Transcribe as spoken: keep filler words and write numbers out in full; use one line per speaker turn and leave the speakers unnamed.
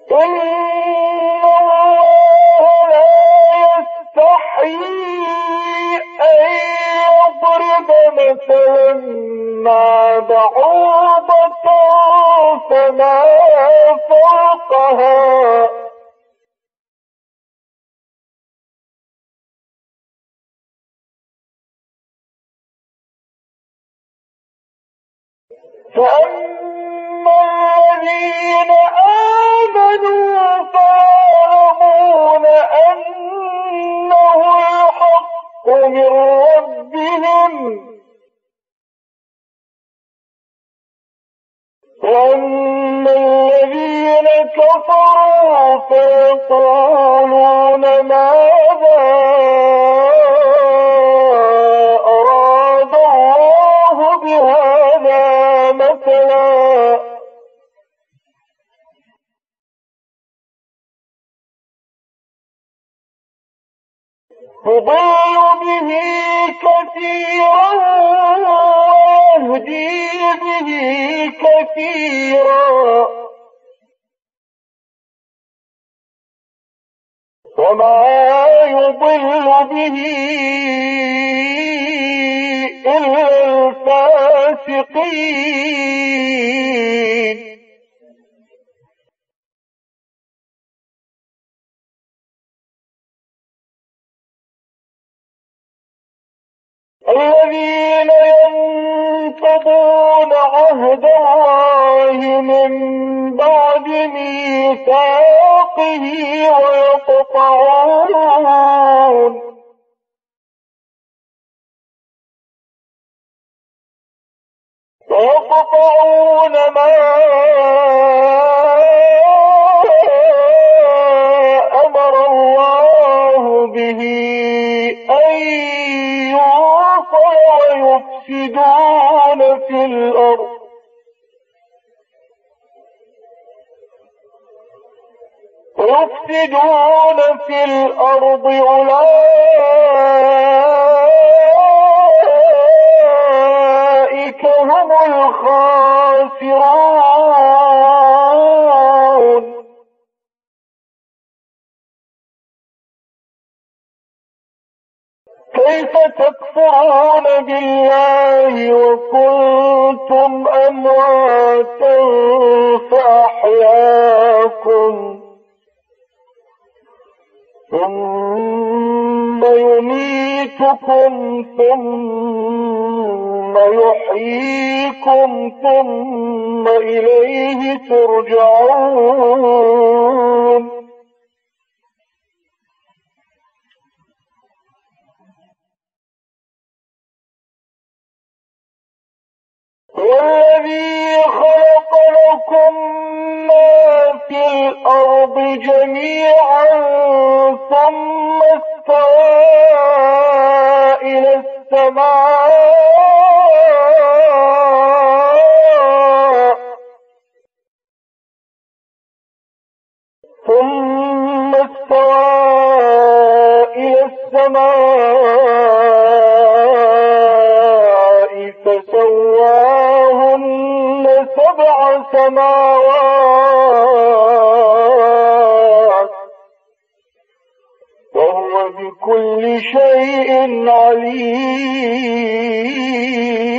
إن الله لا يستحيي أن يضرب مثلا ما بعوضة فما فوقها فأما الذين آمنوا فيعلمون أنه الحق من ربهم وأما الذين كفروا فيقولون ماذا أراد الله بهذا مثلا يضل به كثيرا ويهدي به كثيرا وما يضل به إلا الفاسقين الذين ينقضون عهد الله من بعد ميثاقه ويقطعون ويقطعون ما أمر الله به أن ويفسدون في الأرض ويفسدون في الأرض أولئك هم الخاسرون كيف تكفرون بالله وكنتم أمواتا فأحياكم ثم يميتكم ثم يحييكم ثم إليه ترجعون والذي خلق لكم ما في الأرض جميعا ثم استوى إلى السماء ثم استوى إلى السماء فسواهن سبع سماوات وهو بكل شيء عليم